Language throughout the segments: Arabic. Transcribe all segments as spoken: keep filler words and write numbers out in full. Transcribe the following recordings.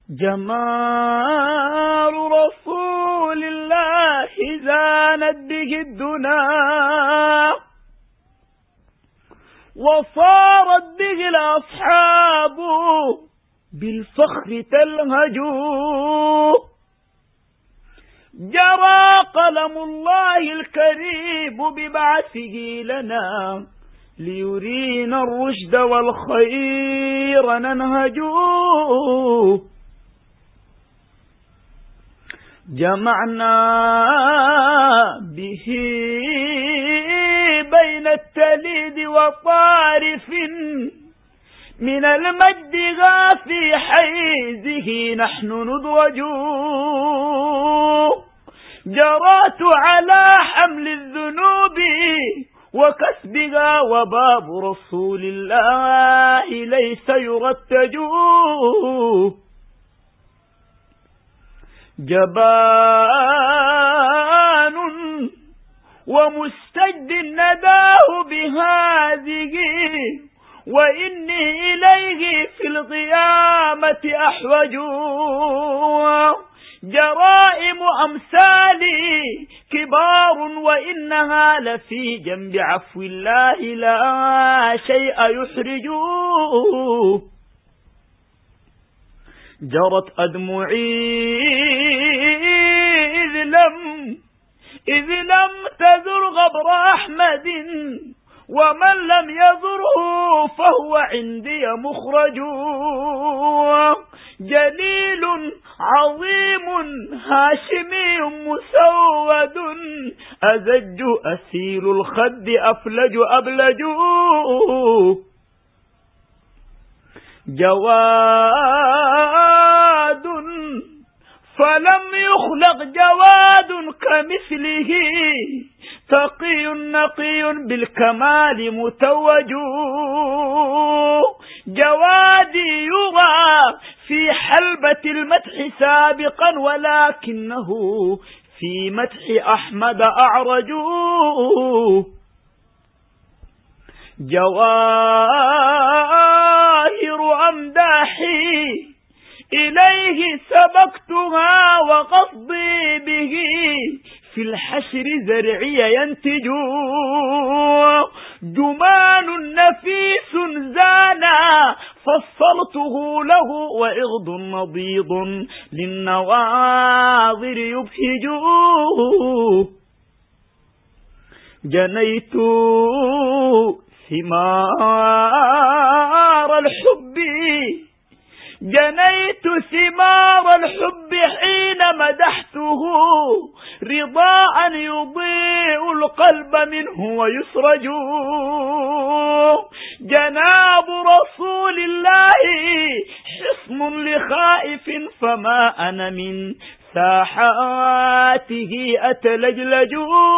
جمال رسول الله زانت به الدنا، وصارت به الأصحاب بالفخر تلهج. جرى قلم الله الكريم ببعثه لنا ليرينا الرشد والخير ننهج. جمعنا به بين التليد وطارف من المجد في حيزه نحن ندوج. جرات على حمل الذنوب وكسبها، وباب رسول الله ليس يرتج. جبان ومستجد نداه بهذه، وإني إليه في القيامة أحوج. جرائم أمثالي كبار، وإنها لفي جنب عفو الله لا شيء يحرج. جرت أدمعي إذ لم إذ لم تذر غبر أحمد، ومن لم يذره فهو عندي مخرج. جليل عظيم هاشمي مسود، أزج أسيل الخد أفلج أبلج. جواد فلم يخلق جواد كمثله، تقي نقي بالكمال متوج. جوادي يرى في حلبة المدح سابقا، ولكنه في مدح أحمد أعرج. جواهر أمداحي إليه سبقتها، وقصدي به في الحشر زرعي ينتج. جمان نفيس زانا فصلته له، وإغض نضيض للنواظر يبهج. جنيت ثمار الحب جنيت ثمار الحب حين مدحته، رضاء يضيء القلب منه ويسرج. جناب رسول الله حصن لخائف، فما أنا من ساحاته أتلجلج.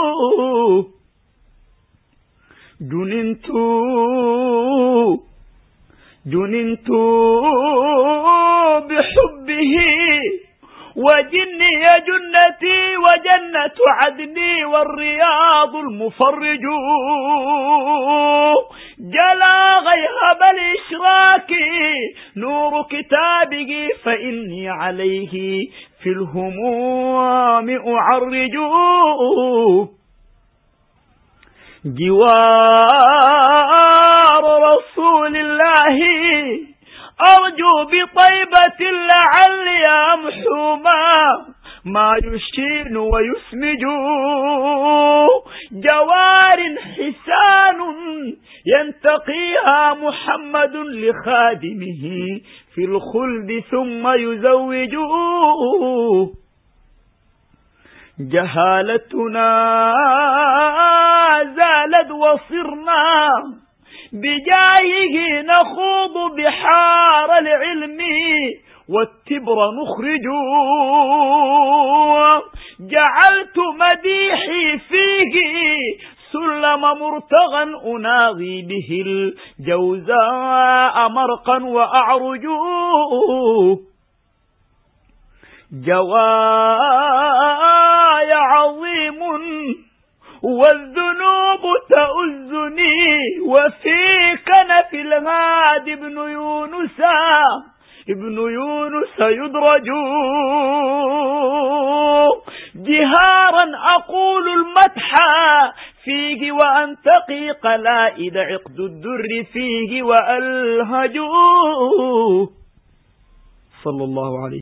جننت جننت بحبه، وجني جنتي وجنة عدني والرياض المفرج. جلا غيهب الإشراك نور كتابه، فإني عليه في الهموم أعرج. جوار رسول الله أرجو بطيبة لعلي أمحو ما ما يشين ويسمج. جوار حسان ينتقيها محمد لخادمه في الخلد ثم يزوج. جهالتنا زالت وصرنا بجاهه نخوض بحار العلم، والتبر نخرج. جعلت مديحي فيه سلم مرتغا، أناغي به الجوزاء مرقا وأعرج. جواي عظيم والذنوب تؤزني، وفي كنف الهادي بن يونس ابن يونس يدرج جهارا أقول المدح فيه وأنتقي قلائد عقد الدر فيه وألهج صلى الله عليه